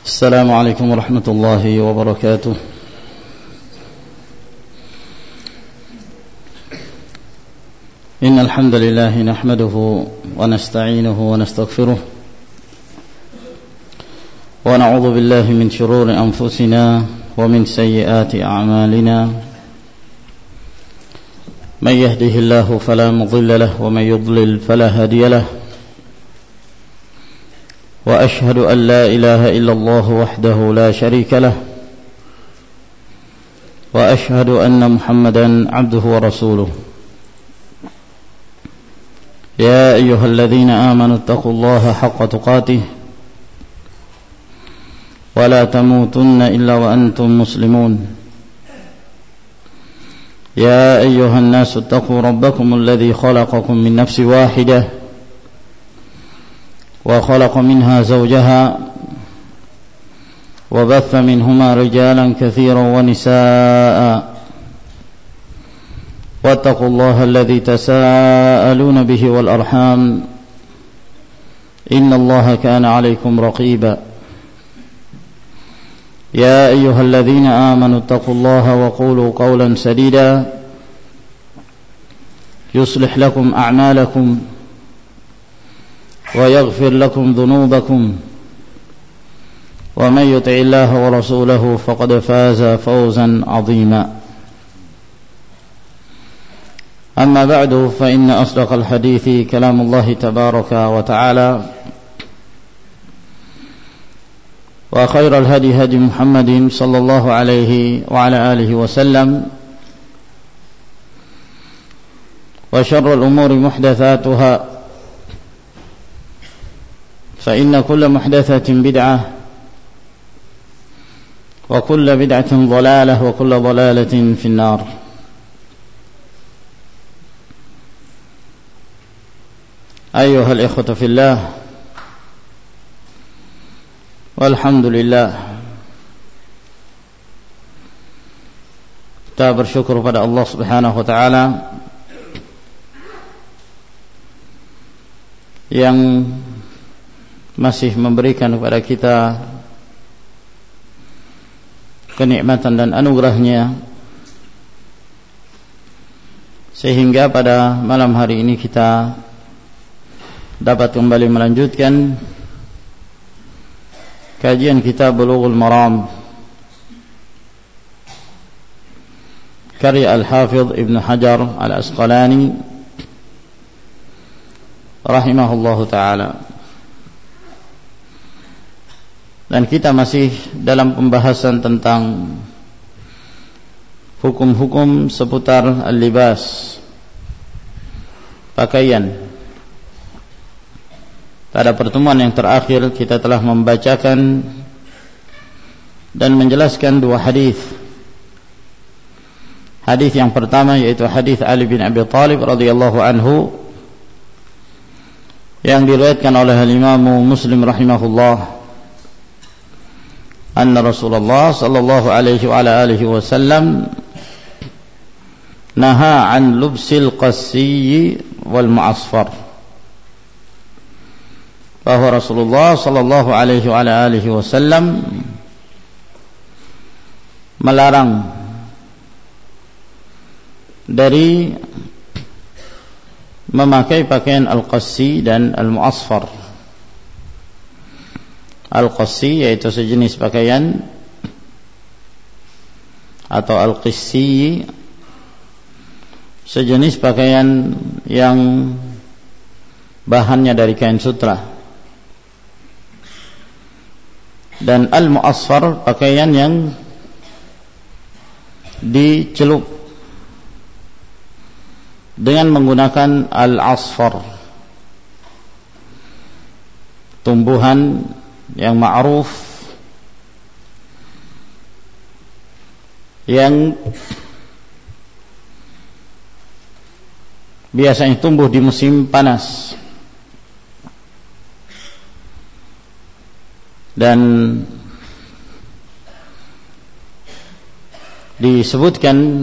السلام عليكم ورحمة الله وبركاته. إن الحمد لله نحمده ونستعينه ونستغفره ونعوذ بالله من شرور أنفسنا ومن سيئات أعمالنا. من يهده الله فلا مضل له ومن يضلل فلا هادي له. وأشهد أن لا إله إلا الله وحده لا شريك له. وأشهد أن محمدا عبده ورسوله. يا أيها الذين آمنوا اتقوا الله حق تقاته ولا تموتن إلا وأنتم مسلمون. يا أيها الناس اتقوا ربكم الذي خلقكم من نفس واحدة وخلق منها زوجها وبث منهما رجالا كثيرا ونساء واتقوا الله الذي تساءلون به والأرحام إن الله كان عليكم رقيبا. يا أيها الذين آمنوا اتقوا الله وقولوا قولا سديدا يصلح لكم أعمالكم ويغفر لكم ذنوبكم ومن يطع الله ورسوله فقد فاز فوزا عظيما. أما بعد فإن أصدق الحديث كلام الله تبارك وتعالى وخير الهدي هدي محمد صلى الله عليه وعلى آله وسلم وشر الأمور محدثاتها فإن كل محدثة بدعة وكل بدعة ضلالة وكل ضلالة في النار. أيها الإخوة في الله، والحمد لله, kita bersyukur pada Allah Subhanahu wa taala yang masih memberikan kepada kita kenikmatan dan anugerahnya sehingga pada malam hari ini kita dapat kembali melanjutkan kajian kitab Bulughul Maram karya Al-Hafidh Ibn Hajar Al-Asqalani rahimahullahu ta'ala. Dan kita masih dalam pembahasan tentang hukum-hukum seputar al-libas, pakaian. Pada pertemuan yang terakhir kita telah membacakan dan menjelaskan dua hadis. Hadis yang pertama yaitu hadis Ali bin Abi Thalib radhiyallahu anhu yang diriwayatkan oleh Imam Muslim rahimahullah, anna Rasulullah sallallahu alaihi wa ala alihi wasallam naha an lubsil qassi wal mu'asfar, bahwa Rasulullah sallallahu alaihi wa ala alihi wasallam melarang dari memakai pakaian al-qassi dan al-mu'asfar. Al-qassi yaitu sejenis pakaian, atau al-qissi sejenis pakaian yang bahannya dari kain sutra, dan al-mu'asfar pakaian yang dicelup dengan menggunakan al-asfar, tumbuhan yang ma'ruf yang biasanya tumbuh di musim panas dan disebutkan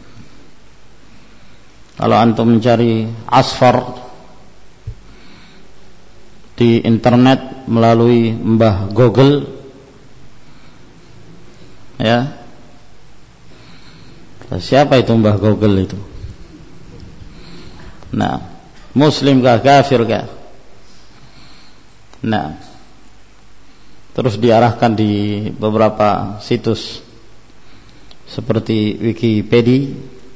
kalau antum mencari asfar di internet melalui Mbah Google, Ya. Siapa itu Mbah Google itu? Nah, muslim kah, kafir kah? Nah, terus diarahkan di beberapa situs seperti Wikipedia,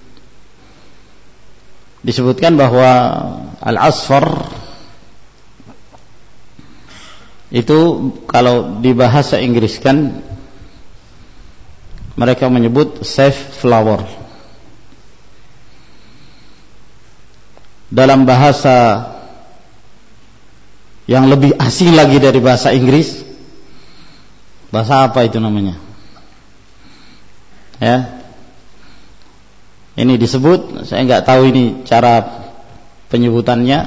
disebutkan bahwa al-asfar itu kalau di bahasa Inggris kan mereka menyebut safe flower. Dalam bahasa yang lebih asing lagi dari bahasa Inggris, bahasa apa itu namanya? Ya, ini disebut, saya nggak tahu ini cara penyebutannya,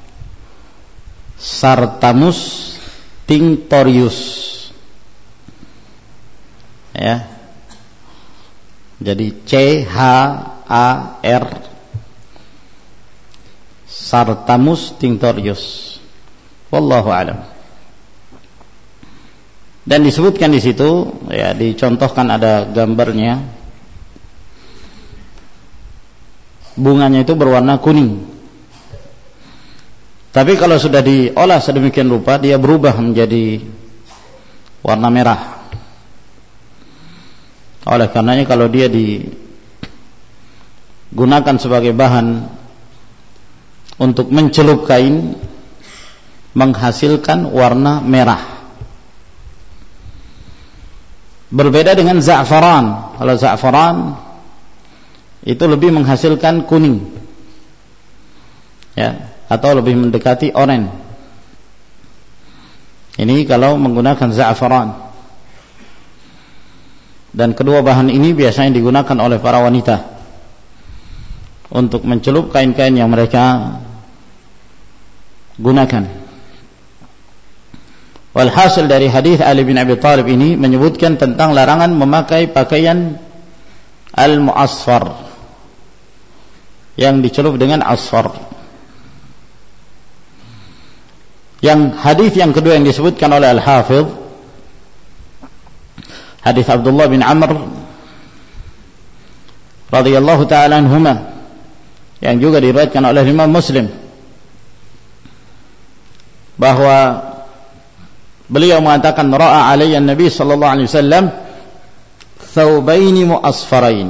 Sartamus tinctorius. Ya. Jadi CHAR Sartamus tinctorius. Wallahu a'lam. Dan disebutkan di situ, ya, dicontohkan ada gambarnya. Bunganya itu berwarna kuning. Tapi kalau sudah diolah sedemikian rupa, dia berubah menjadi warna merah. Oleh karenanya kalau dia digunakan sebagai bahan untuk mencelup kain, menghasilkan warna merah. Berbeda dengan za'faran. Kalau za'faran itu lebih menghasilkan kuning, ya, atau lebih mendekati oranye. Ini kalau menggunakan za'faran. Dan kedua bahan ini biasanya digunakan oleh para wanita untuk mencelup kain-kain yang mereka gunakan. Walhasil dari hadis Ali bin Abi Thalib ini menyebutkan tentang larangan memakai pakaian al-mu'asfar yang dicelup dengan asfar. Yang hadis yang kedua yang disebutkan oleh Al-Hafidh, hadis Abdullah bin Amr radhiyallahu ta'ala anhuma, yang juga diriwayatkan oleh Imam Muslim, bahwa beliau mengatakan ra'a alayya Nabi sallallahu alaihi wasallam thawbaini mu'asfarain,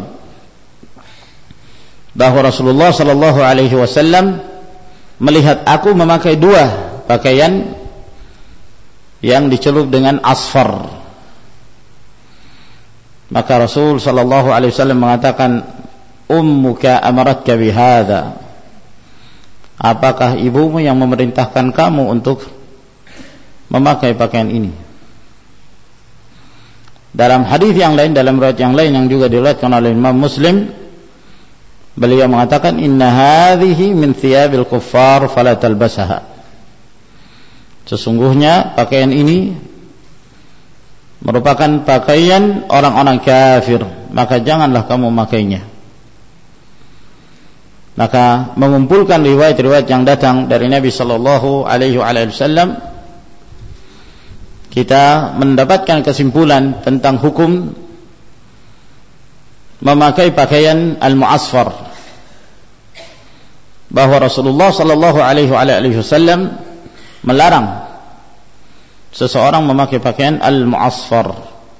bahwa Rasulullah sallallahu alaihi wasallam melihat aku memakai dua pakaian yang dicelup dengan asfar. Maka Rasul sallallahu alaihi wasallam mengatakan, ummuka amaratka bihadza, apakah ibumu yang memerintahkan kamu untuk memakai pakaian ini? Dalam hadis yang lain, dalam riwayat yang lain yang juga diriwayatkan oleh Imam Muslim, beliau mengatakan, inna hadhihi min thiyabil kuffar fala talbasaha, sesungguhnya pakaian ini merupakan pakaian orang-orang kafir, maka janganlah kamu memakainya. Maka mengumpulkan riwayat-riwayat yang datang dari Nabi sallallahu alaihi wasallam, kita mendapatkan kesimpulan tentang hukum memakai pakaian al-mu'asfar, bahwa Rasulullah sallallahu alaihi wasallam melarang seseorang memakai pakaian al-mu'asfar.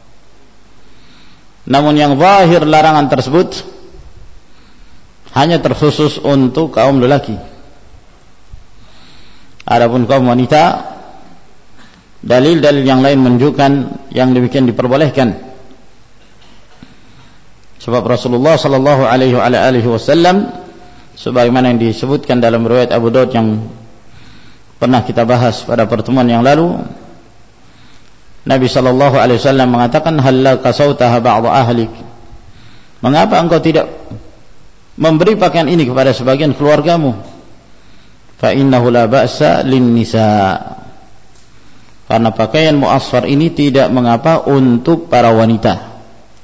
Namun yang zahir larangan tersebut hanya terkhusus untuk kaum lelaki. Adapun kaum wanita, dalil-dalil yang lain menunjukkan yang demikian diperbolehkan. Sebab Rasulullah sallallahu alaihi wasallam, sebagaimana yang disebutkan dalam riwayat Abu Daud yang pernah kita bahas pada pertemuan yang lalu, Nabi sallallahu alaihi wasallam mengatakan, halla kasautaha ba'd ahlik, mengapa engkau tidak memberi pakaian ini kepada sebagian keluargamu? Fa innahu la ba'sa lin nisa, karena pakaian mu'asfar ini tidak mengapa untuk para wanita.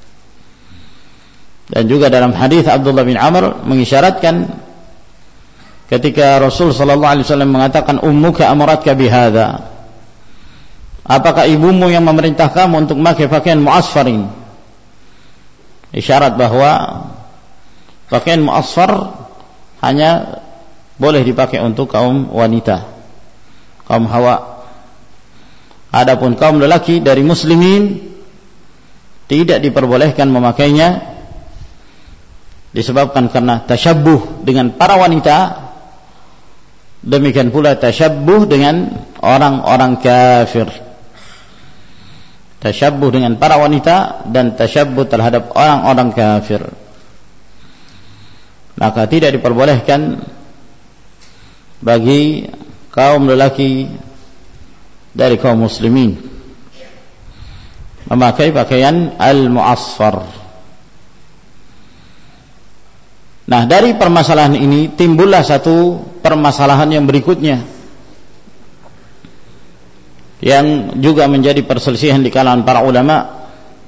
Dan juga dalam hadis Abdullah bin Amr mengisyaratkan ketika Rasul sallallahu alaihi wasallam mengatakan, ummuka amaratka bihadza, apakah ibumu yang memerintah kamu untuk memakai pakaian mu'asfar ini? isyarat bahwa pakaian mu'asfar hanya boleh dipakai untuk kaum wanita, kaum hawa. Adapun kaum lelaki dari muslimin tidak diperbolehkan memakainya, disebabkan karena tasyabbuh dengan para wanita, demikian pula tasyabbuh dengan orang-orang kafir. Tasyabbuh dengan para wanita dan tasyabbuh terhadap orang-orang kafir. Maka tidak diperbolehkan bagi kaum lelaki dari kaum muslimin memakai pakaian al-mu'asfar. Nah, dari permasalahan ini timbullah satu permasalahan yang berikutnya, yang juga menjadi perselisihan di kalangan para ulama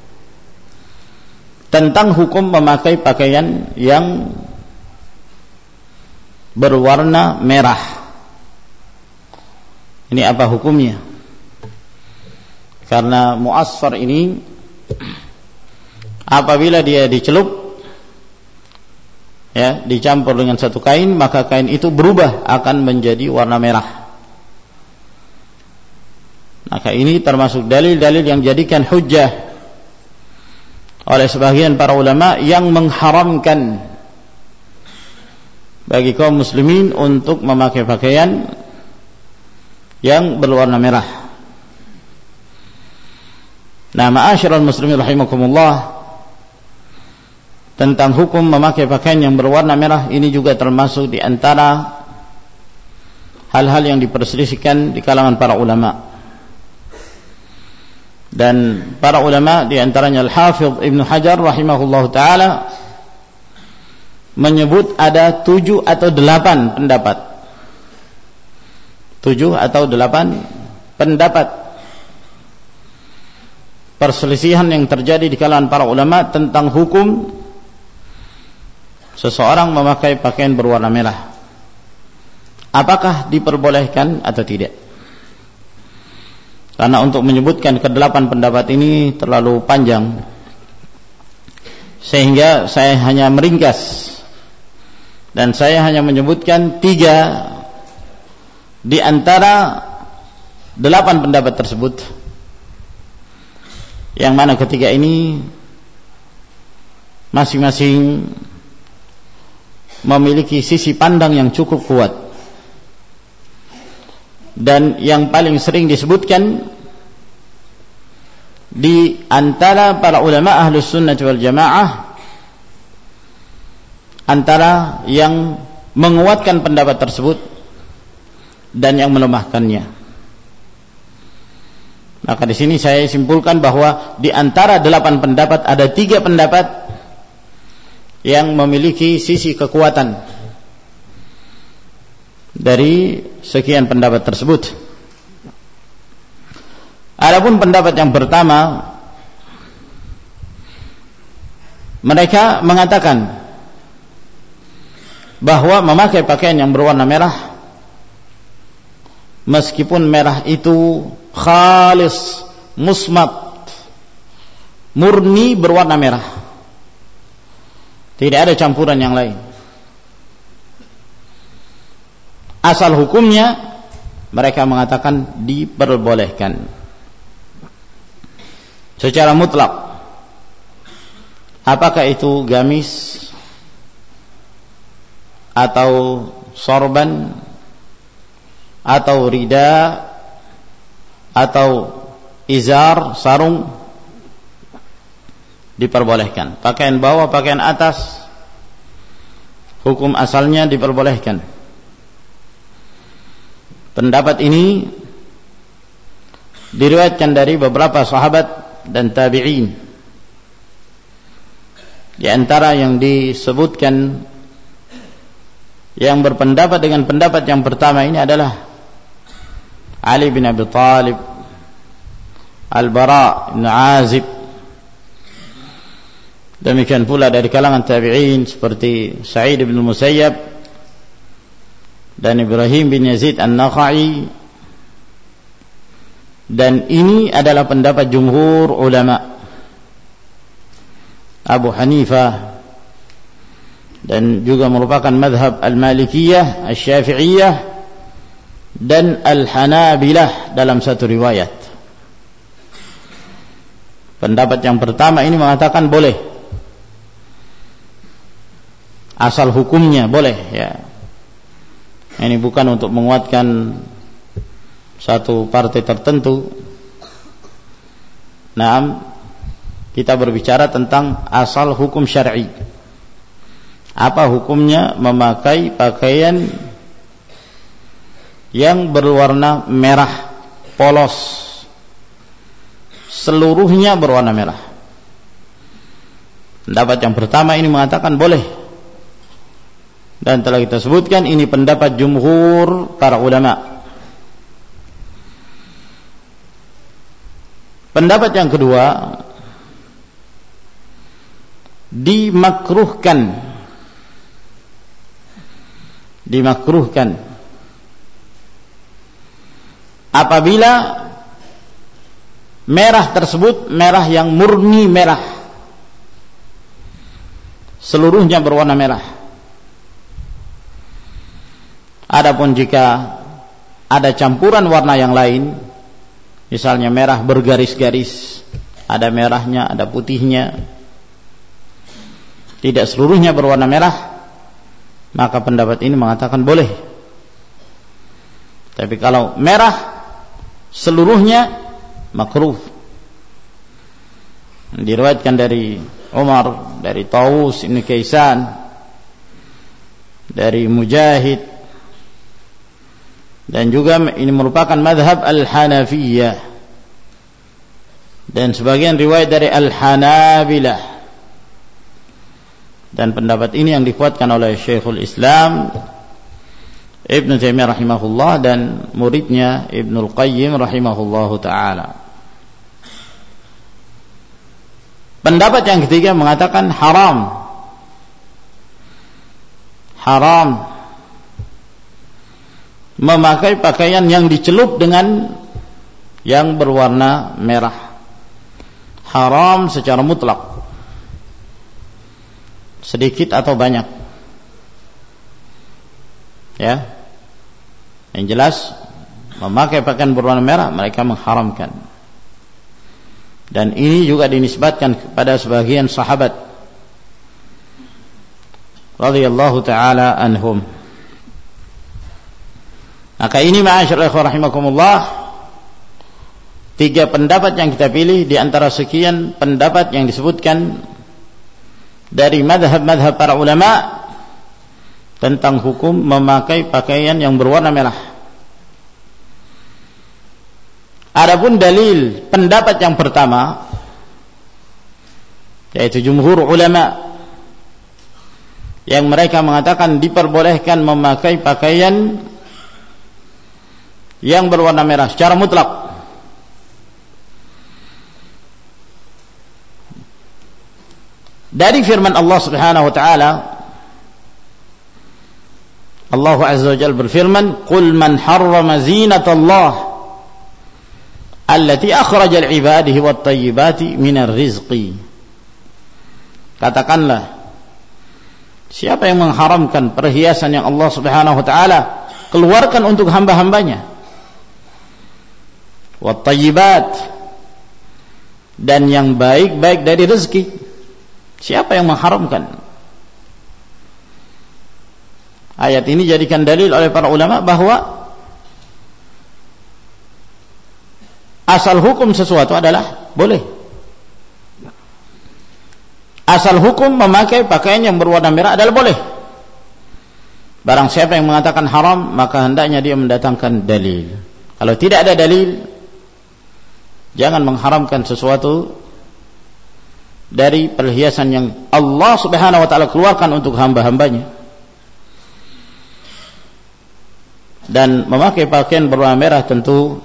tentang hukum memakai pakaian yang berwarna merah. Ini apa hukumnya? Karena mu'asfar ini apabila dia dicelup, ya, dicampur dengan satu kain, maka kain itu berubah akan menjadi warna merah. Maka ini termasuk dalil-dalil yang jadikan hujjah oleh sebagian para ulama yang mengharamkan bagi kaum muslimin untuk memakai pakaian yang berwarna merah. Nah, ma'asyiral muslimin rahimakumullah, tentang hukum memakai pakaian yang berwarna merah ini juga termasuk di antara hal-hal yang diperselisihkan di kalangan para ulama. Dan para ulama di antaranya Al-Hafidh Ibnu Hajar rahimahullahu taala menyebut ada 7 atau 8 pendapat. 7 atau 8 pendapat perselisihan yang terjadi di kalangan para ulama tentang hukum seseorang memakai pakaian berwarna merah. Apakah diperbolehkan atau tidak? Karena untuk menyebutkan ke-8 pendapat ini terlalu panjang, sehingga saya hanya meringkas dan saya hanya menyebutkan 3 di antara 8 pendapat tersebut, yang mana ketiga ini masing-masing memiliki sisi pandang yang cukup kuat. Dan yang paling sering disebutkan di antara para ulama ahlus sunnah wal jamaah, antara yang menguatkan pendapat tersebut dan yang melemahkannya. Maka di sini saya simpulkan bahwa di antara 8 pendapat ada 3 pendapat yang memiliki sisi kekuatan dari sekian pendapat tersebut. Adapun pendapat yang pertama, mereka mengatakan bahwa memakai pakaian yang berwarna merah, meskipun merah itu khalis, musmat, murni berwarna merah, tidak ada campuran yang lain, asal hukumnya mereka mengatakan diperbolehkan secara mutlak. Apakah itu gamis atau sorban atau rida atau izar, sarung, diperbolehkan. Pakaian bawah, pakaian atas, hukum asalnya diperbolehkan. Pendapat ini diriwayatkan dari beberapa sahabat dan tabi'in. Di antara yang disebutkan yang berpendapat dengan pendapat yang pertama ini adalah Ali bin Abi Thalib, Al-Bara bin Azib. Demikian pula dari kalangan tabi'in seperti Sa'id bin Musayyab dan Ibrahim bin Yazid An-Nakha'i. Dan ini adalah pendapat jumhur ulama. Abu Hanifah, dan juga merupakan madhab Al-Malikiyah, Al-Syafi'iyah, dan Al-Hanabilah dalam satu riwayat. Pendapat yang pertama ini mengatakan boleh, asal hukumnya boleh, ya. Ini bukan untuk menguatkan satu partai tertentu. Naam, kita berbicara tentang asal hukum syar'i. Apa hukumnya memakai pakaian yang berwarna merah polos, seluruhnya berwarna merah? Pendapat yang pertama ini mengatakan boleh, dan telah kita sebutkan ini pendapat jumhur para ulama. Pendapat yang kedua, dimakruhkan apabila merah tersebut merah yang murni merah, seluruhnya berwarna merah. Adapun jika ada campuran warna yang lain, misalnya merah bergaris-garis, ada merahnya, ada putihnya, tidak seluruhnya berwarna merah, maka pendapat ini mengatakan boleh. Tapi kalau merah seluruhnya, makruh. Diriwayatkan dari Umar, dari Tawus Ibn Kaisan, dari Mujahid, dan juga ini merupakan madhab Al-Hanafiyah, dan sebagian riwayat dari Al-Hanabilah. Dan pendapat ini yang dikuatkan oleh Syekhul Islam Ibn Taimiyah rahimahullah dan muridnya Ibnul Qayyim rahimahullahu ta'ala. Pendapat yang ketiga mengatakan haram memakai pakaian yang dicelup dengan yang berwarna merah. Haram secara mutlak, sedikit atau banyak, ya. Yang jelas memakai pakaian berwarna merah mereka mengharamkan. Dan ini juga dinisbatkan kepada sebagian sahabat radhiyallahu taala anhum. Maka ini ma'asyiral ikhwah rahimakumullah, tiga pendapat yang kita pilih di antara sekian pendapat yang disebutkan dari madhab-madhab para ulama tentang hukum memakai pakaian yang berwarna merah. Adapun dalil pendapat yang pertama, yaitu jumhur ulama, yang mereka mengatakan diperbolehkan memakai pakaian yang berwarna merah secara mutlak. Dari firman Allah Subhanahu wa taala, Allah Azza wa Jalla berfirman, "Qul man harrama zinatallah allati akhraja li'ibadihi wat-thayyibati minar rizqi." Katakanlah, siapa yang mengharamkan perhiasan yang Allah Subhanahu wa taala keluarkan untuk hamba-hambanya, wat-thayyibat, dan yang baik-baik dari rezeki? Siapa yang mengharamkan? Ayat ini jadikan dalil oleh para ulama bahwa asal hukum sesuatu adalah boleh. Asal hukum memakai pakaian yang berwarna merah adalah boleh. Barang siapa yang mengatakan haram, maka hendaknya dia mendatangkan dalil. Kalau tidak ada dalil, jangan mengharamkan sesuatu dari perhiasan yang Allah Subhanahu wa taala keluarkan untuk hamba-hambanya. Dan memakai pakaian berwarna merah tentu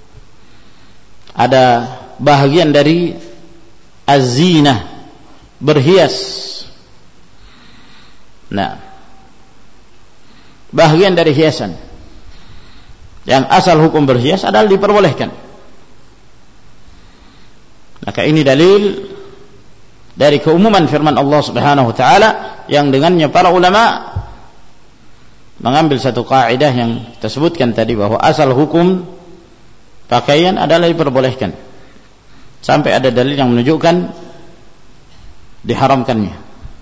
ada bahagian dari az-zinah, berhias. Nah, bahagian dari hiasan yang asal hukum berhias adalah diperbolehkan. Maka ini dalil dari keumuman firman Allah Subhanahu wa taala yang dengannya para ulama mengambil satu kaidah yang kita sebutkan tadi, bahwa asal hukum pakaian adalah diperbolehkan sampai ada dalil yang menunjukkan diharamkannya.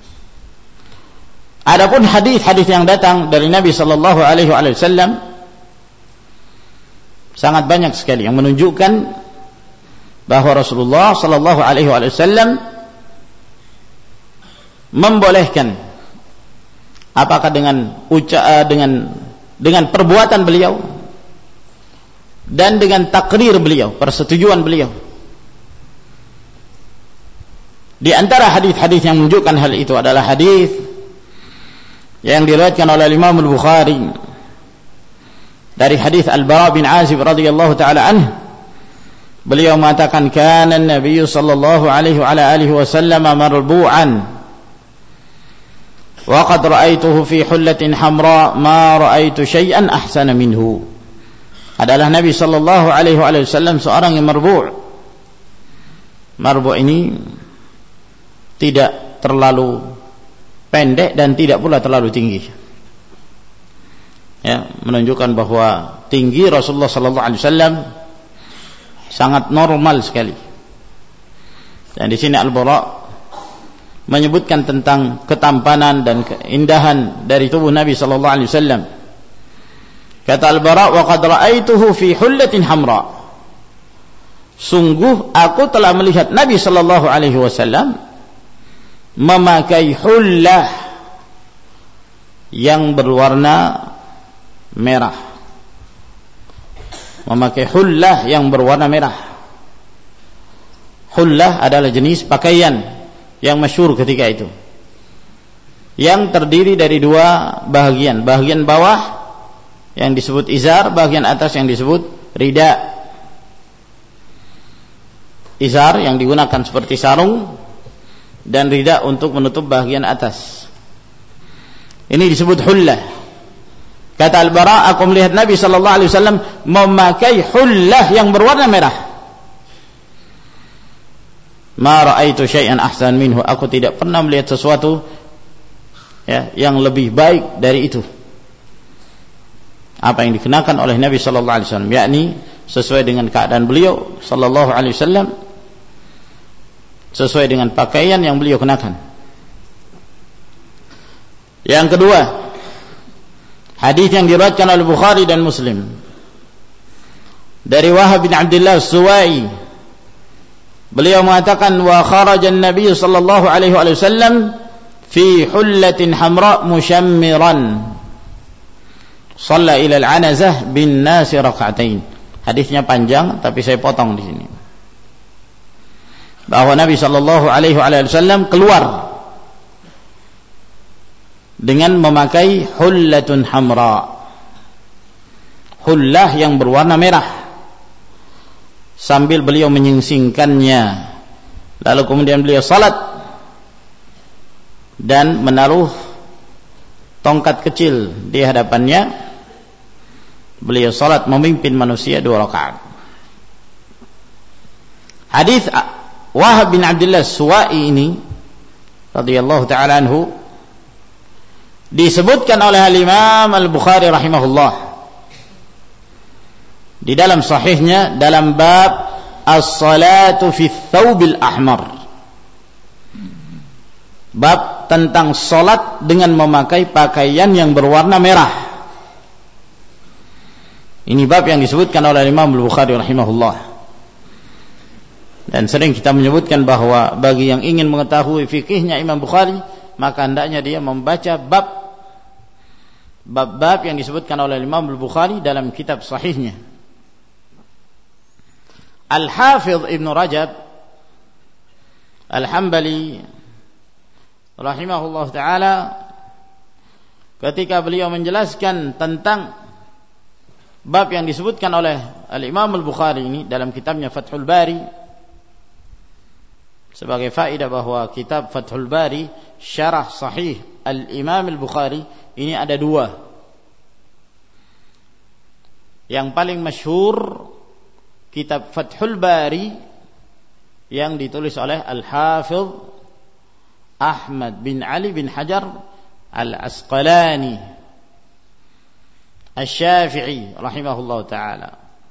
Adapun hadis-hadis yang datang dari Nabi sallallahu alaihi wasallam sangat banyak sekali yang menunjukkan bahwa Rasulullah sallallahu alaihi wasallam membolehkan, apakah dengan perbuatan beliau dan dengan takrir beliau, persetujuan beliau. Di antara hadis-hadis yang menunjukkan hal itu adalah hadis yang diriwayatkan oleh Imam Al-Bukhari dari hadis Al-Bara bin Azib radhiyallahu taala anhu. Beliau mengatakan, kana an-nabiy sallallahu alaihi wa alihi wasallam marbu'an wa qad ra'aituhu fi hullatin hamra ma ra'aitu syai'an ahsana minhu. Adalah Nabi sallallahu alaihi wasallam seorang yang marbu'. Marbu' ini tidak terlalu pendek dan tidak pula terlalu tinggi. Ya, menunjukkan bahwa tinggi Rasulullah sallallahu alaihi wasallam sangat normal sekali. Dan di sini Al-Bara menyebutkan tentang ketampanan dan keindahan dari tubuh Nabi sallallahu alaihi wasallam. Kata Al-Bara, wa qad ra'aituhu fi hullatin hamra. Sungguh aku telah melihat Nabi sallallahu alaihi wasallam memakai hullah yang berwarna merah. Memakai hullah yang berwarna merah. Hullah adalah jenis pakaian yang masyhur ketika itu, yang terdiri dari dua bahagian. Bahagian bawah yang disebut izar, bahagian atas yang disebut rida. Izar yang digunakan seperti sarung, dan rida untuk menutup bahagian atas. Ini disebut hullah. Kata Al-Bara, aku melihat Nabi sallallahu alaihi wasallam memakai hullah yang berwarna merah. Ma ra'aitu syai'an ahsan minhu. Aku tidak pernah melihat sesuatu yang lebih baik dari itu. Apa yang dikenakan oleh Nabi sallallahu alaihi wasallam, yakni sesuai dengan keadaan beliau sallallahu alaihi wasallam, sesuai dengan pakaian yang beliau kenakan. Yang kedua, hadis yang diriwayatkan oleh Bukhari dan Muslim dari Wahab bin Abdullah As-Suwai. Beliau mengatakan, wa kharaja an-nabiy sallallahu alaihi wasallam fi hullatin hamra mushammiran shalla ila al-anazah bin nas rak'atain. Hadisnya panjang tapi saya potong di sini. Bahwa Nabi sallallahu alaihi wasallam keluar dengan memakai hullatun hamra, hullah yang berwarna merah, sambil beliau menyingsingkannya. Lalu kemudian beliau salat dan menaruh tongkat kecil di hadapannya. Beliau salat memimpin manusia 2 rakaat. Hadis Wahab bin Abdullah Suwai ini radhiyallahu ta'ala anhu disebutkan oleh Al-Imam Al-Bukhari rahimahullah di dalam sahihnya dalam bab as-salatu fi thawbil ahmar, bab tentang salat dengan memakai pakaian yang berwarna merah. Ini bab yang disebutkan oleh Imam Al-Bukhari rahimahullah. Dan sering kita menyebutkan bahwa bagi yang ingin mengetahui fikihnya Imam Bukhari, maka hendaknya dia membaca bab-bab yang disebutkan oleh Imam Al-Bukhari dalam kitab sahihnya. Al-Hafidh Ibn Rajab Al-Hambali rahimahullah ta'ala, ketika beliau menjelaskan tentang bab yang disebutkan oleh Al-Imam Al-Bukhari ini dalam kitabnya Fathul Bari, sebagai faedah bahwa kitab Fathul Bari syarah sahih Al-Imam Al-Bukhari ini ada 2. Yang paling masyhur kitab Fathul Bari yang ditulis oleh Al-Hafidh Ahmad bin Ali bin Hajar Al-Asqalani Asy-Syafi'i rahimahullah ta'ala.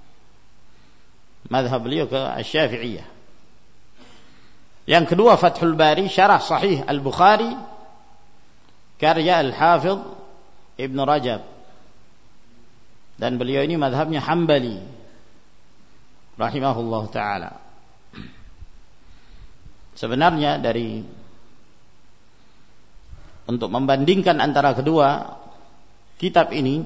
Mazhab beliau ke Asy-Syafi'iyah. Yang kedua Fathul Bari Syarah Sahih Al-Bukhari karya Al-Hafidh Ibn Rajab, dan beliau ini mazhabnya Hambali rahimahullah ta'ala. Sebenarnya untuk membandingkan antara kedua kitab ini,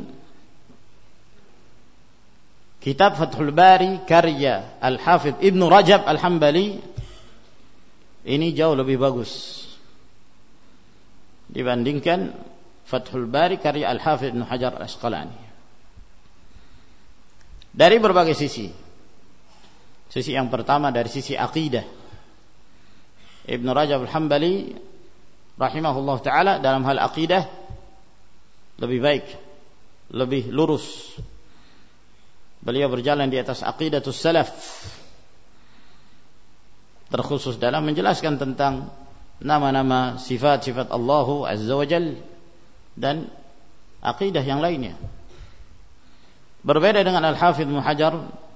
kitab Fathul Bari karya Al-Hafidh Ibn Rajab Al-Hambali ini jauh lebih bagus dibandingkan Fathul Bari karya Al-Hafidh Ibn Hajar Al-Asqalani dari berbagai sisi. Sisi yang pertama dari sisi akidah, Ibn Rajab Al-Hambali rahimahullah ta'ala dalam hal akidah lebih baik, lebih lurus. Beliau berjalan di atas aqidatus salaf, terkhusus dalam menjelaskan tentang nama-nama sifat-sifat Allah Azza wa Jal dan aqidah yang lainnya. Berbeda dengan Al-Hafidh Ibn Hajar,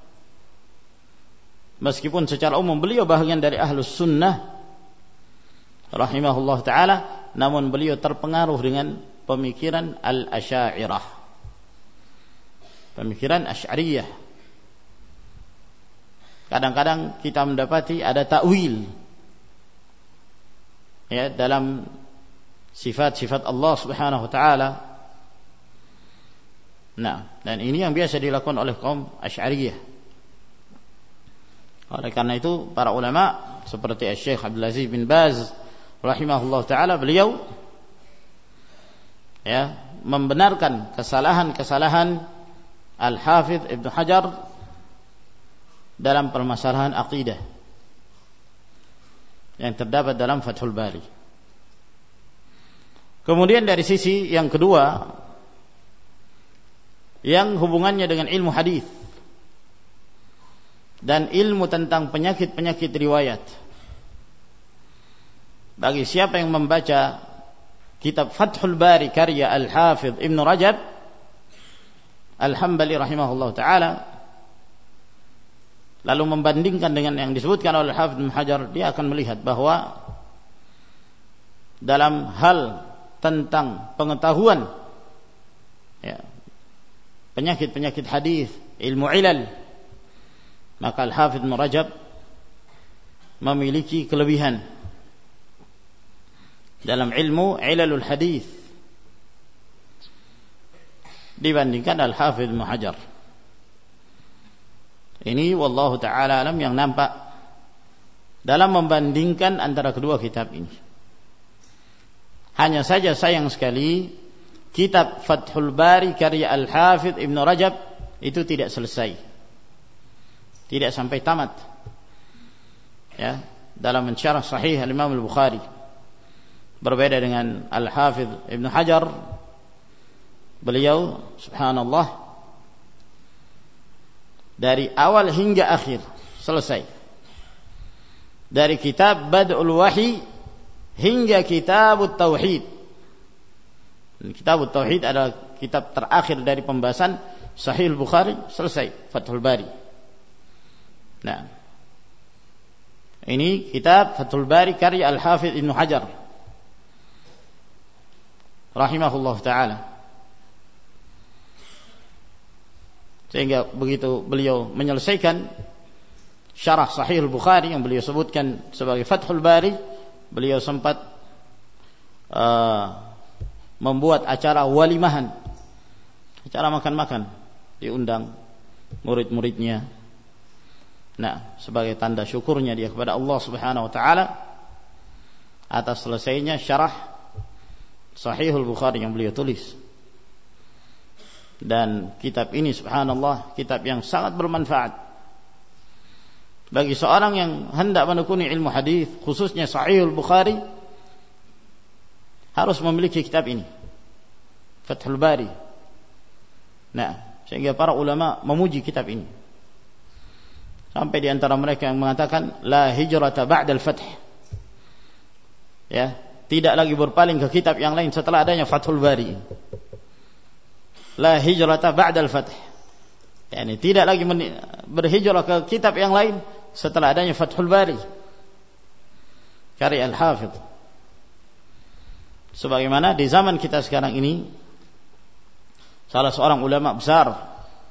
meskipun secara umum beliau bahagian dari Ahlus Sunnah rahimahullah ta'ala, namun beliau terpengaruh dengan pemikiran Al-Asy'ariyah, pemikiran Asy'ariyah. Kadang-kadang kita mendapati ada ta'wil ya dalam sifat-sifat Allah Subhanahu wa ta'ala. Nah, dan ini yang biasa dilakukan oleh kaum Asy'ariyah. Oleh karena itu para ulama seperti Syekh Abdul Aziz bin Baz rahimahullah ta'ala, beliau ya membenarkan kesalahan-kesalahan Al-Hafidh Ibn Hajar dalam permasalahan aqidah yang terdapat dalam Fathul Bari. Kemudian dari sisi yang kedua, yang hubungannya dengan ilmu hadis dan ilmu tentang penyakit-penyakit riwayat, bagi siapa yang membaca kitab Fathul Bari karya Al-Hafidh Ibn Rajab Al-Hambali rahimahullah ta'ala, lalu membandingkan dengan yang disebutkan oleh Al-Hafidh Ibn Hajar, dia akan melihat bahwa dalam hal tentang pengetahuan ya, penyakit-penyakit hadis, ilmu ilal, maka Al-Hafidh Ibn Rajab memiliki kelebihan dalam ilmu ilalul hadis dibandingkan Al-Hafidh Ibn Hajar. Ini wallahu ta'ala alam yang nampak dalam membandingkan antara kedua kitab ini. Hanya saja sayang sekali kitab Fathul Bari karya Al-Hafidh Ibn Rajab itu tidak selesai, tidak sampai tamat ya dalam mensyarah sahih Al-Imam Al-Bukhari. Berbeda dengan Al-Hafidh Ibn Hajar, beliau subhanallah dari awal hingga akhir selesai, dari kitab Bad'ul Wahyi hingga kitab Tauhid. Kitab Tauhid adalah kitab terakhir dari pembahasan Sahih Bukhari, selesai Fathul Bari. Nah, ini kitab Fathul Bari karya Al-Hafidh Ibn Hajar rahimahullah ta'ala. Sehingga begitu beliau menyelesaikan syarah Sahih Bukhari yang beliau sebutkan sebagai Fathul Bari, beliau sempat membuat acara walimahan, acara makan-makan, diundang murid-muridnya. Nah, sebagai tanda syukurnya dia kepada Allah Subhanahu wa ta'ala atas selesainya syarah Sahihul Bukhari yang beliau tulis. Dan kitab ini subhanallah kitab yang sangat bermanfaat bagi seorang yang hendak menekuni ilmu hadis, khususnya Sahihul Bukhari, harus memiliki kitab ini, Fathul Bari. Nah, sehingga para ulama memuji kitab ini. Sampai di antara mereka yang mengatakan la hijrata ba'dal fath. Ya, tidak lagi berpaling ke kitab yang lain setelah adanya Fathul Bari. La hijrata ba'dal fath. Yani tidak lagi berhijrah ke kitab yang lain setelah adanya Fathul Bari. Karya Al-Hafidh. Sebagaimana di zaman kita sekarang ini, salah seorang ulama besar,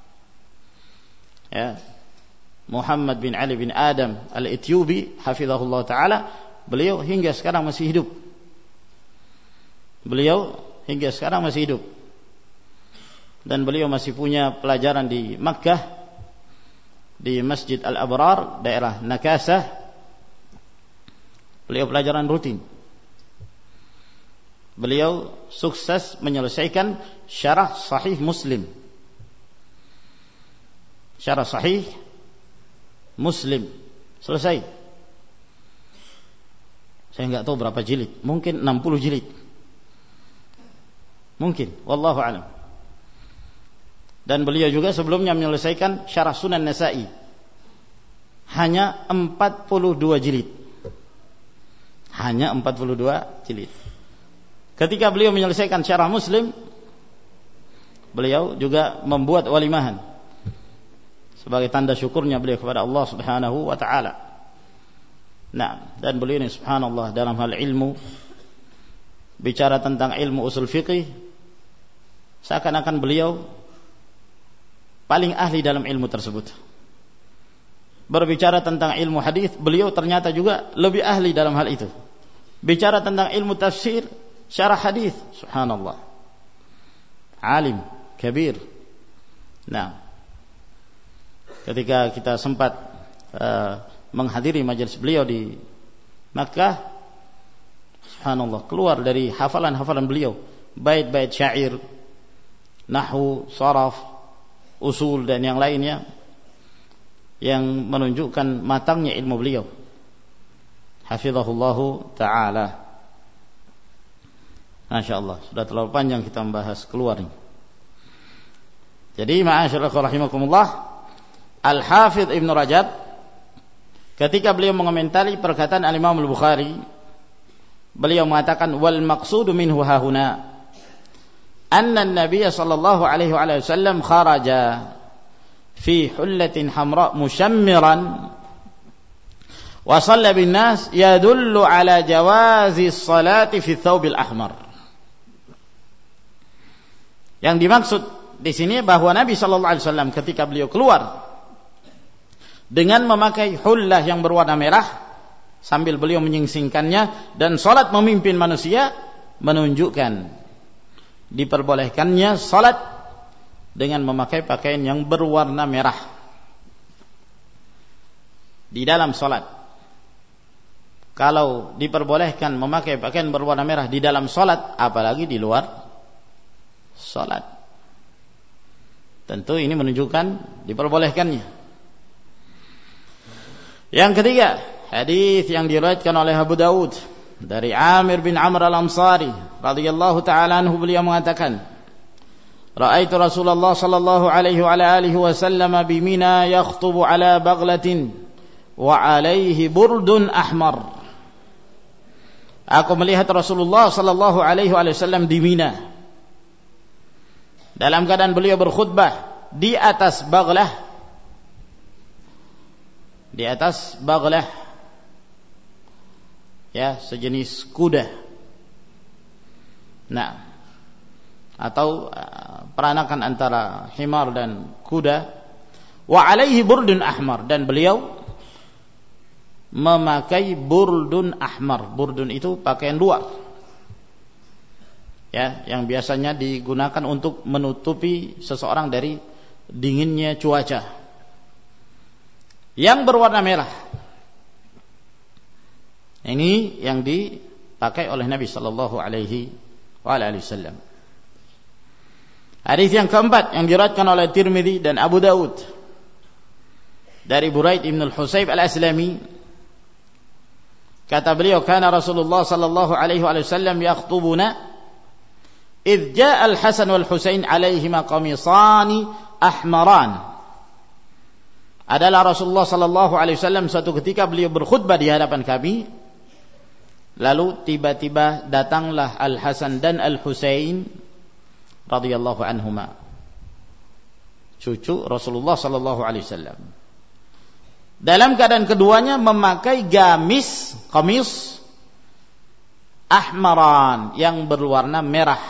ya, Muhammad bin Ali bin Adam Al-Ethiopi, hafizahullah ta'ala, beliau hingga sekarang masih hidup. Dan beliau masih punya pelajaran di Makkah, di Masjid Al-Abrar, daerah Nakasah. Beliau pelajaran rutin. Beliau sukses menyelesaikan syarah Sahih Muslim. Syarah Sahih Muslim selesai. Saya enggak tahu berapa jilid, mungkin 60 jilid. Mungkin, wallahu a'lam. Dan beliau juga sebelumnya menyelesaikan syarah Sunan Nasa'i. Hanya 42 jilid. Hanya 42 jilid. Ketika beliau menyelesaikan syarah Muslim, beliau juga membuat walimahan sebagai tanda syukurnya beliau kepada Allah Subhanahu wa taala. Nah, dan beliau ini subhanallah dalam hal ilmu, bicara tentang ilmu usul fiqih, seakan-akan beliau paling ahli dalam ilmu tersebut. Berbicara tentang ilmu hadis, beliau ternyata juga lebih ahli dalam hal itu. Bicara tentang ilmu tafsir, syarah hadis, subhanallah, alim kabir. Nah, ketika kita sempat menghadiri majelis beliau di Makkah, subhanallah, keluar dari hafalan-hafalan beliau bait-bait syair, nahwu, saraf, usul dan yang lainnya, yang menunjukkan matangnya ilmu beliau, hafizahullahu ta'ala. Masya Allah, sudah terlalu panjang kita membahas keluar ini. Jadi ma'asyiral rahimakumullah, Al-Hafidh Ibn Rajab ketika beliau mengomentari perkataan Al-Imam Al-Bukhari, beliau mengatakan wal maqsudu minhu hahuna anna an-nabiy sallallahu alaihi wasallam kharaja fi hullatin hamra mushammiran wa shalla bin nas yadullu ala jawazi as-salati fi thawbil ahmar. Yang dimaksud di sini bahwa Nabi sallallahu alaihi wasallam ketika beliau keluar dengan memakai hullah yang berwarna merah sambil beliau menyingsingkannya dan salat memimpin manusia, menunjukkan diperbolehkannya salat dengan memakai pakaian yang berwarna merah di dalam salat. Kalau diperbolehkan memakai pakaian berwarna merah di dalam salat, apalagi di luar salat. Tentu ini menunjukkan diperbolehkannya. Yang ketiga, hadis yang diriwayatkan oleh Abu Dawud dari Amir bin Amr al-Ansari radhiyallahu ta'ala anhu, beliau mengatakan, ra'aitu Rasulullah sallallahu alaihi wa alihi wasallam bi Mina yakhutubu ala baghlatin wa alaihi burdun ahmar. Aku melihat Rasulullah sallallahu alaihi wasallam di Mina dalam keadaan beliau berkhutbah di atas baghlah, ya, sejenis kuda. Nah, atau peranakan antara himar dan kuda. Wa alaihi burdun ahmar, dan beliau memakai burdun ahmar. Burdun itu pakaian luar, ya, yang biasanya digunakan untuk menutupi seseorang dari dinginnya cuaca, yang berwarna merah. Ini yang dipakai oleh Nabi sallallahu alaihi wasallam. Hadis yang keempat yang diriwayatkan oleh Tirmidzi dan Abu Daud dari Buraid bin al-Husayb al-Aslami, kata beliau, kana Rasulullah sallallahu alaihi wasallam yakhtubuna idh jaa al-Hasan wal Husain alaihima qamisani ahmaran. Adalah Rasulullah sallallahu alaihi wasallam suatu ketika beliau berkhutbah di hadapan kami, Lalu tiba-tiba datanglah Al-Hasan dan Al-Husain radhiyallahu anhuma, cucu Rasulullah sallallahu alaihi wasallam. Dalam keadaan keduanya memakai kamis ahmaran yang berwarna merah.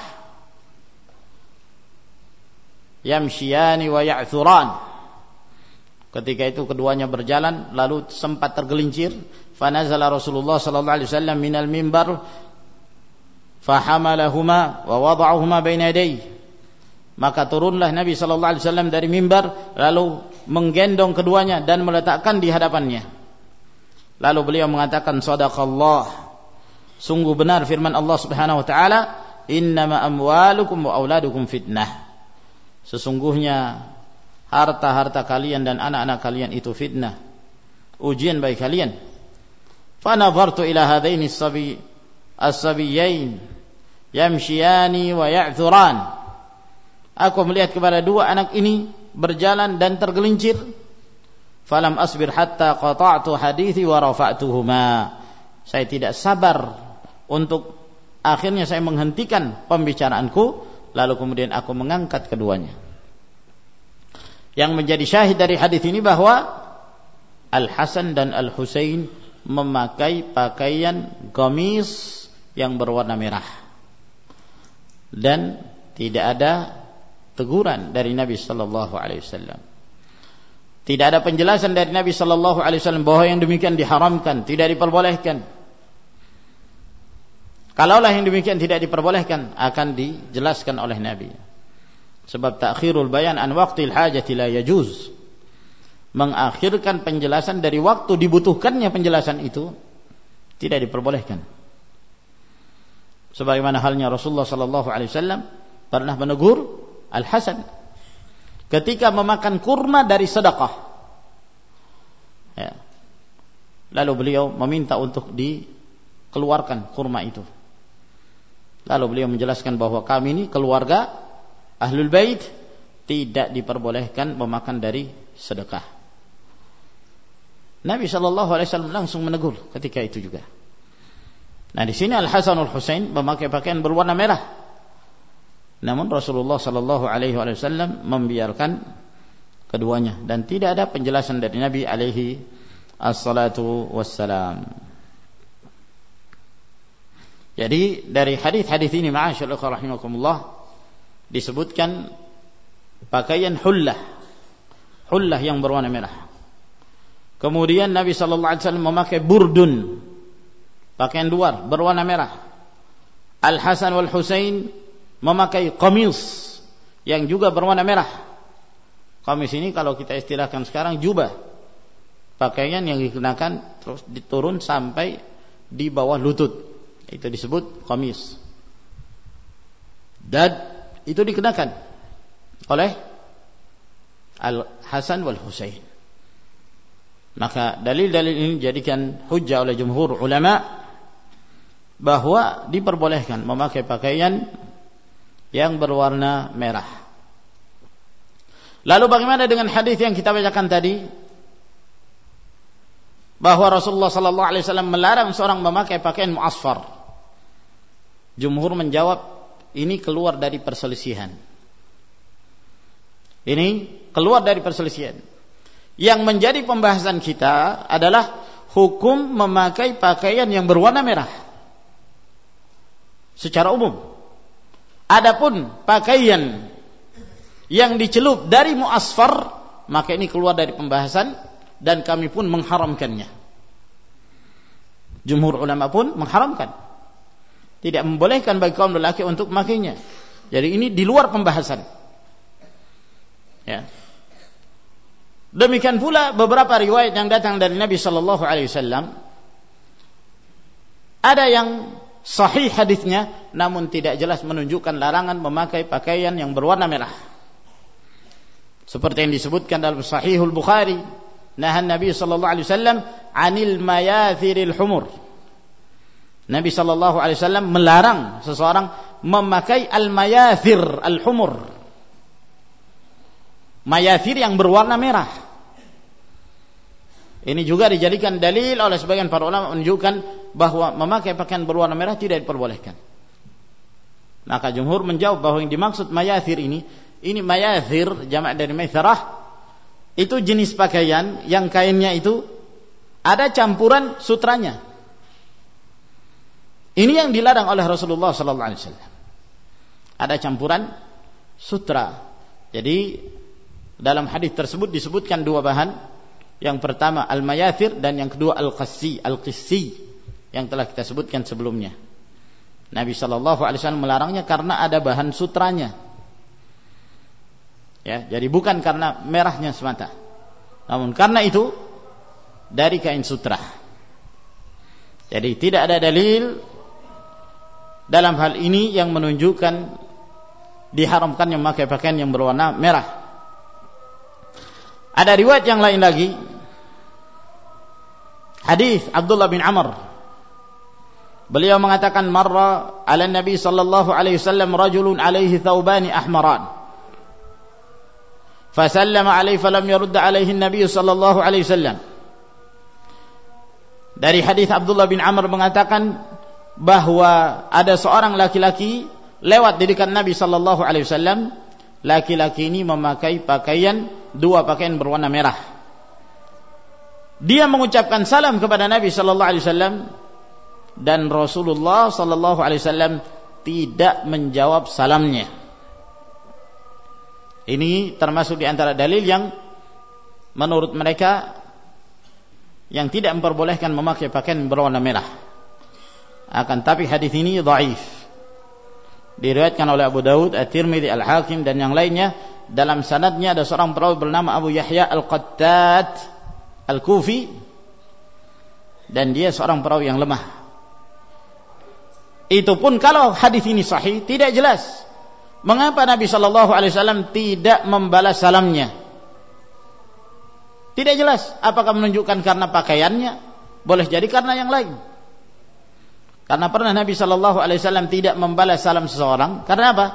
Yamshiyani wa ya'thuran. Ketika itu keduanya berjalan lalu sempat tergelincir. Fanazala Rasulullah sallallahu alaihi wasallam minal mimbar fahamalahuma wa wada'ahuma baina yadayhi. Maka turunlah Nabi sallallahu alaihi wasallam dari mimbar lalu menggendong keduanya dan meletakkan di hadapannya. Lalu beliau mengatakan, sadaqallah, sungguh benar firman Allah Subhanahu wa taala, innama amwalukum wa auladukum fitnah. Sesungguhnya harta-harta kalian dan anak-anak kalian itu fitnah, ujian bagi kalian. Fa nazartu ila hadaini as-sabiyyain yamshiyani wa ya'thuran. Aku melihat kepada dua anak ini berjalan dan tergelincir. Falam asbir hatta qata'tu hadithi wa rafa'tuhuma. Saya tidak sabar untuk akhirnya saya menghentikan pembicaraanku, lalu kemudian aku mengangkat keduanya. Yang menjadi syahid dari hadis ini bahwa Al-Hasan dan Al-Husain memakai pakaian gamis yang berwarna merah, dan tidak ada teguran dari Nabi sallallahu alaihi wasallam. Tidak ada penjelasan dari Nabi sallallahu alaihi wasallam bahwa yang demikian diharamkan, tidak diperbolehkan. Kalaulah yang demikian tidak diperbolehkan, akan dijelaskan oleh Nabi. Sebab ta'khirul bayan an waqtil hajati la yajuz. Mengakhirkan penjelasan dari waktu dibutuhkannya penjelasan itu tidak diperbolehkan. Sebagaimana halnya Rasulullah sallallahu alaihi wasallam pernah menegur Al-Hasan ketika memakan kurma dari sedekah. Ya. Lalu beliau meminta untuk dikeluarkan kurma itu. Lalu beliau menjelaskan bahwa kami ini keluarga Ahlul Bait tidak diperbolehkan memakan dari sedekah. Nabi sallallahu alaihi wasallam langsung menegur ketika itu juga. Nah, di sini Al-Hasan Al-Husain memakai pakaian berwarna merah. Namun Rasulullah sallallahu alaihi wasallam membiarkan keduanya dan tidak ada penjelasan dari Nabi alaihi assalatu wassalam. Jadi dari hadis-hadis ini ma'asyiral ikhwah rahimakumullah disebutkan pakaian hullah yang berwarna merah. Kemudian Nabi sallallahu alaihi wasallam memakai burdun, pakaian luar berwarna merah. Al-Hasan wal Husain memakai qamis yang juga berwarna merah. Qamis ini kalau kita istilahkan sekarang jubah, pakaian yang dikenakan terus diturun sampai di bawah lutut, itu disebut qamis. Dan itu dikenakan oleh Al-Hasan wal Husain. Maka dalil-dalil ini dijadikan hujjah oleh jumhur ulama bahwa diperbolehkan memakai pakaian yang berwarna merah. Lalu bagaimana dengan hadis yang kita bacakan tadi bahwa Rasulullah sallallahu alaihi wasallam melarang seorang memakai pakaian mu'asfar? Jumhur menjawab, ini keluar dari perselisihan. Ini keluar dari perselisihan. Yang menjadi pembahasan kita adalah hukum memakai pakaian yang berwarna merah secara umum. Adapun pakaian yang dicelup dari mu'asfar, maka ini keluar dari pembahasan dan kami pun mengharamkannya. Jumhur ulama pun mengharamkan. Tidak membolehkan bagi kaum lelaki untuk memakainya. Jadi ini di luar pembahasan. Ya. Demikian pula beberapa riwayat yang datang dari Nabi sallallahu alaihi wasallam, ada yang sahih hadisnya namun tidak jelas menunjukkan larangan memakai pakaian yang berwarna merah. Seperti yang disebutkan dalam Sahihul Bukhari, nahan Nabi sallallahu alaihi wasallam 'anil mayathiril humur. Nabi sallallahu alaihi wasallam melarang seseorang memakai al-mayathir, al-humur. Mayathir yang berwarna merah. Ini juga dijadikan dalil oleh sebagian para ulama menunjukkan bahwa memakai pakaian berwarna merah tidak diperbolehkan. Maka jumhur menjawab bahwa yang dimaksud mayathir ini mayathir jamak dari maitharah, itu jenis pakaian yang kainnya itu ada campuran sutranya. Ini yang dilarang oleh Rasulullah sallallahu alaihi wasallam. Ada campuran sutra. Jadi dalam hadis tersebut disebutkan dua bahan. Yang pertama al-mayathir dan yang kedua al-qissi yang telah kita sebutkan sebelumnya. Nabi sallallahu alaihi wasallam melarangnya karena ada bahan sutranya. Ya, jadi bukan karena merahnya semata. Namun karena itu dari kain sutra. Jadi tidak ada dalil dalam hal ini yang menunjukkan diharamkannya memakai pakaian yang berwarna merah. Ada riwayat yang lain lagi. Hadis Abdullah bin Amr. Beliau mengatakan marra ala Nabi sallallahu alaihi wasallam rajulun alaihi thawbani ahmaran. Fasallama alaihi falam yurd alaihi Nabi sallallahu alaihi wasallam. Dari hadis Abdullah bin Amr mengatakan bahwa ada seorang laki-laki lewat di dekat Nabi sallallahu alaihi wasallam. Laki-laki ini memakai dua pakaian berwarna merah. Dia mengucapkan salam kepada Nabi sallallahu alaihi wasallam dan Rasulullah sallallahu alaihi wasallam tidak menjawab salamnya. Ini termasuk di antara dalil yang menurut mereka yang tidak memperbolehkan memakai pakaian berwarna merah. Akan tapi hadis ini dhaif. Diriwayatkan oleh Abu Daud, At-Tirmidzi, Al-Hakim dan yang lainnya. Dalam sanadnya ada seorang perawi bernama Abu Yahya Al-Qattat Al-Kufi dan dia seorang perawi yang lemah. Itu pun kalau hadis ini sahih tidak jelas mengapa Nabi sallallahu alaihi wasallam tidak membalas salamnya. Tidak jelas apakah menunjukkan karena pakaiannya, boleh jadi karena yang lain. Karena pernah Nabi sallallahu alaihi wasallam tidak membalas salam seseorang karena apa?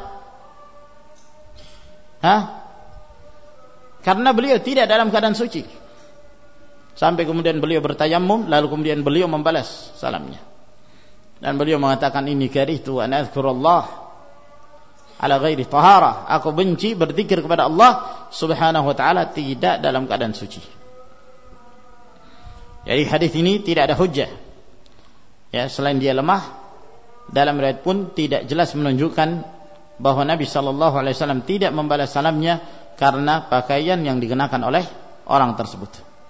Karena beliau tidak dalam keadaan suci. Sampai kemudian beliau bertayammum lalu kemudian beliau membalas salamnya. Dan beliau mengatakan ini karihtu an azkurallah ala ghairi taharah. Aku benci berzikir kepada Allah Subhanahu wa taala tidak dalam keadaan suci. Jadi hadis ini tidak ada hujjah. Ya, selain dia lemah, dalam riwayat pun tidak jelas menunjukkan bahwa Nabi sallallahu alaihi wasallam tidak membalas salamnya karena pakaian yang dikenakan oleh orang tersebut.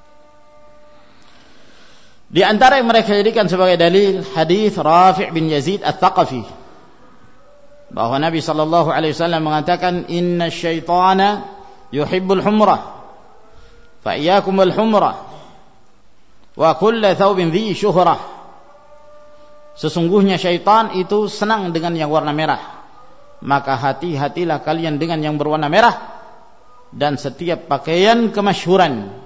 Di antara yang mereka jadikan sebagai dalil hadis Rafi' bin Yazid Ats-Tsaqafi bahwa Nabi sallallahu alaihi wasallam mengatakan inna syaitana yuhibbul humrah fa iyyakum wal humrah wa kullu thawbin dhi syuhrah. Sesungguhnya syaitan itu senang dengan yang warna merah, maka hati-hatilah kalian dengan yang berwarna merah dan setiap pakaian kemasyhuran.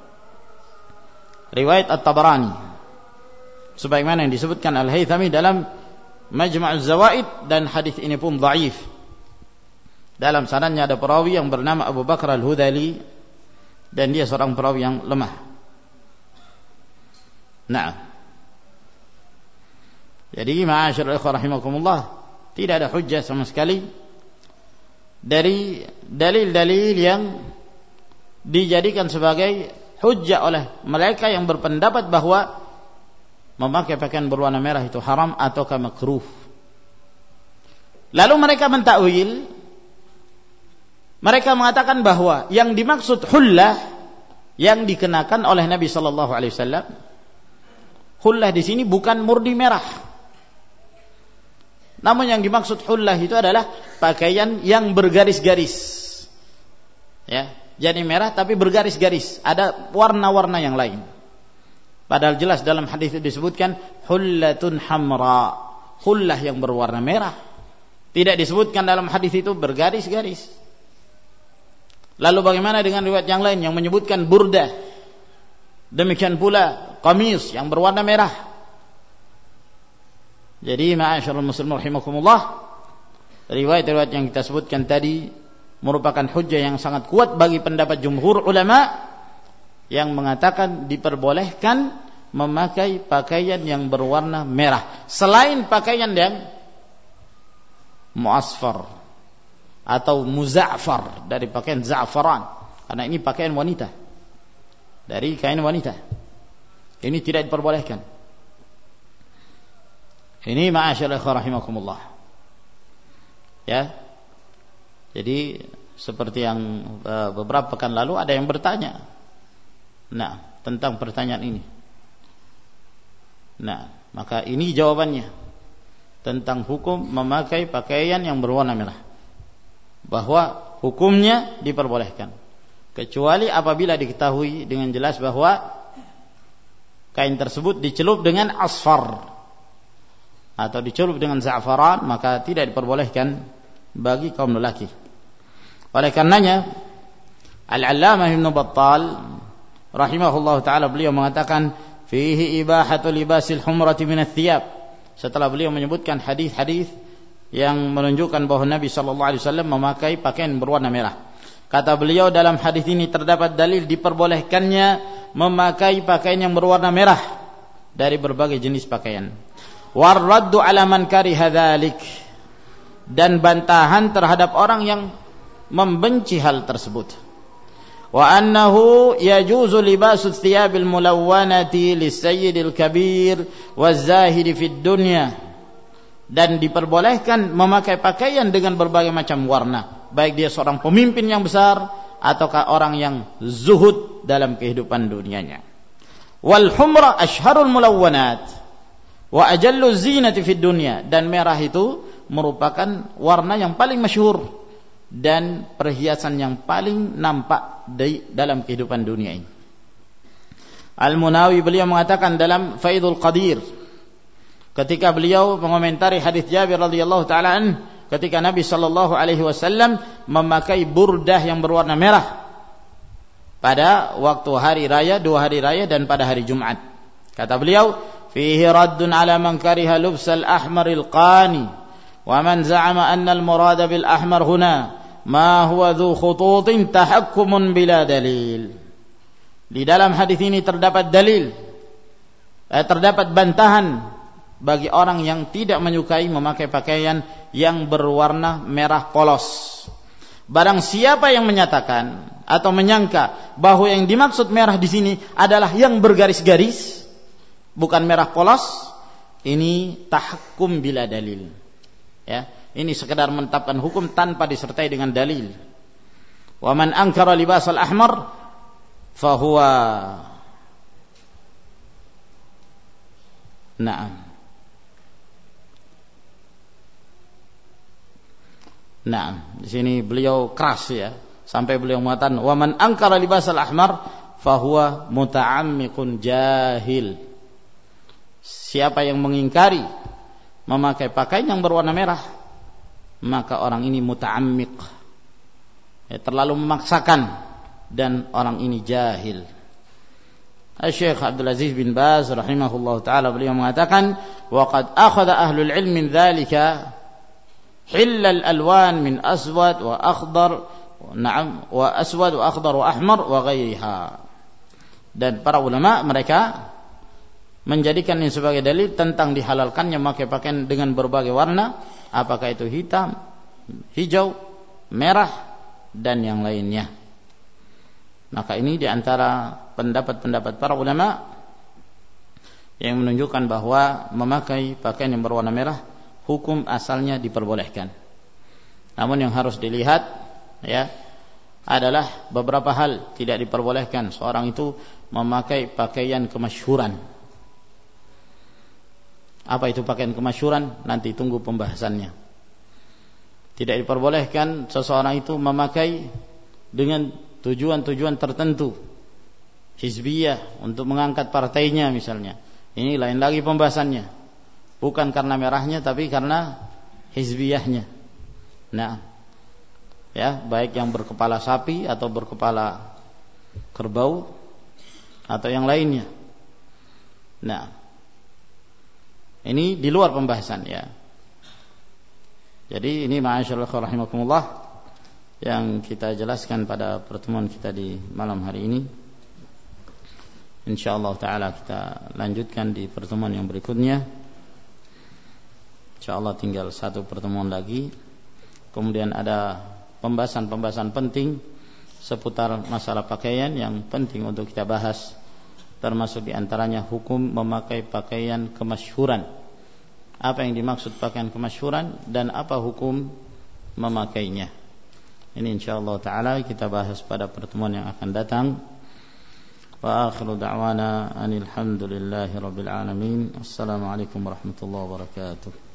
Riwayat At-Tabarani sebagaimana yang disebutkan Al-Haythami dalam Majma'uz Zawaid, dan hadis ini pun dhaif. Dalam sanadnya ada perawi yang bernama Abu Bakar Al-Hudali dan dia seorang perawi yang lemah. Nah, jadi ma'asyiral ikhwah rahimakumullah, tidak ada hujjah sama sekali dari dalil-dalil yang dijadikan sebagai hujjah oleh mereka yang berpendapat bahwa memakai pakaian berwarna merah itu haram ataukah makruh. Lalu mereka mentakwil, mereka mengatakan bahwa yang dimaksud hullah yang dikenakan oleh Nabi sallallahu alaihi wasallam, hullah di sini bukan murni merah. Namun yang dimaksud hullah itu adalah pakaian yang bergaris-garis. Ya, jadi merah tapi bergaris-garis, ada warna-warna yang lain. Padahal jelas dalam hadis itu disebutkan hullatun hamra, hullah yang berwarna merah. Tidak disebutkan dalam hadis itu bergaris-garis. Lalu bagaimana dengan riwayat yang lain yang menyebutkan burdah? Demikian pula qamis yang berwarna merah. Jadi ma'asyiral muslimin rahimakumullah, riwayat-riwayat yang kita sebutkan tadi merupakan hujjah yang sangat kuat bagi pendapat jumhur ulama yang mengatakan diperbolehkan memakai pakaian yang berwarna merah selain pakaian yang muasfar atau muza'far dari pakaian za'faran, karena ini pakaian wanita, dari kain wanita. Ini tidak diperbolehkan. Ini ma'asyiral ikhwan rahimakumullah. Ya. Jadi seperti yang beberapa pekan lalu ada yang bertanya tentang pertanyaan ini. Maka ini jawabannya tentang hukum memakai pakaian yang berwarna merah, bahwa hukumnya diperbolehkan kecuali apabila diketahui dengan jelas bahwa kain tersebut dicelup dengan asfar atau dicelup dengan za'faran, maka tidak diperbolehkan bagi kaum lelaki. Oleh karenanya Al-Allamah Ibn Battal rahimahullah ta'ala, beliau mengatakan fihi ibahatul libasil humrati minat thiyab, setelah beliau menyebutkan hadis-hadis yang menunjukkan bahwa Nabi sallallahu alaihi wasallam memakai pakaian berwarna merah. Kata beliau, dalam hadis ini terdapat dalil diperbolehkannya memakai pakaian yang berwarna merah dari berbagai jenis pakaian. Warraddu ala man kariha dzalik, dan bantahan terhadap orang yang membenci hal tersebut. Wa annahu yajuzu libasu thiyabil mulawwanati lisayyidil kabir waz-zahidi fid dunya, dan diperbolehkan memakai pakaian dengan berbagai macam warna, baik dia seorang pemimpin yang besar ataukah orang yang zuhud dalam kehidupan dunianya. Wal humra ashharul mulawwanat wa ajallu zinati fid dunya, dan merah itu merupakan warna yang paling masyhur dan perhiasan yang paling nampak dalam kehidupan dunia ini. Al-Munawi beliau mengatakan dalam Faidul Qadir, ketika beliau mengomentari hadis Jabir radhiyallahu taala anhu, ketika Nabi sallallahu alaihi wasallam memakai burdah yang berwarna merah pada waktu hari raya, 2 hari raya dan pada hari Jumat. Kata beliau, fihi raddun ala man kariha lubsal ahmaril qani wa man za'ama anna al-murada bil ahmar huna ma huwa dhu khututin tahakkumun bila dalil. Di dalam hadis ini terdapat dalil, terdapat bantahan bagi orang yang tidak menyukai memakai pakaian yang berwarna merah polos. Barang siapa yang menyatakan atau menyangka bahwa yang dimaksud merah di sini adalah yang bergaris-garis, bukan merah polos, ini tahakkum bila dalil. Ya, ini sekedar menetapkan hukum tanpa disertai dengan dalil. Wa man ankara libasal ahmar fahuwa na'am. Di sini beliau keras ya, sampai beliau mengatakan wa man ankara libasal ahmar fahuwa muta'ammiqun jahil. Siapa yang mengingkari memakai pakaian yang berwarna merah, maka orang ini muta'ammiq, terlalu memaksakan, dan orang ini jahil. Syekh Abdul Aziz bin Baz rahimahullah ta'ala beliau mengatakan wa qad akhadha ahlul ilm min dzalika hillal alwan min aswad wa akhdar, wa aswad wa akhdar wa ahmar wa ghairiha. Dan para ulama mereka menjadikan ini sebagai dalil tentang dihalalkannya memakai pakaian dengan berbagai warna, apakah itu hitam, hijau, merah dan yang lainnya. Maka ini diantara pendapat-pendapat para ulama yang menunjukkan bahwa memakai pakaian yang berwarna merah hukum asalnya diperbolehkan. Namun yang harus dilihat ya adalah beberapa hal tidak diperbolehkan seorang itu memakai pakaian kemasyhuran. Apa itu pakaian kemasyhuran? Nanti tunggu pembahasannya. Tidak diperbolehkan seseorang itu memakai dengan tujuan-tujuan tertentu, hizbiyah, untuk mengangkat partainya misalnya. Ini lain lagi pembahasannya. Bukan karena merahnya tapi karena hizbiyahnya. Nah, ya, baik yang berkepala sapi atau berkepala kerbau atau yang lainnya. Nah, ini di luar pembahasan ya. Jadi ini ma'asyiral rahimakumullah yang kita jelaskan pada pertemuan kita di malam hari ini. insyaallah taala kita lanjutkan di pertemuan yang berikutnya. Insyaallah tinggal satu pertemuan lagi. Kemudian ada pembahasan-pembahasan penting seputar masalah pakaian yang penting untuk kita bahas, termasuk di antaranya hukum memakai pakaian kemasyhuran. Apa yang dimaksud pakaian kemasyhuran dan apa hukum memakainya. Ini insyaallah taala kita bahas pada pertemuan yang akan datang. Wa akhiru da'wana anil hamdulillahi rabbil alamin. Assalamualaikum warahmatullahi wabarakatuh.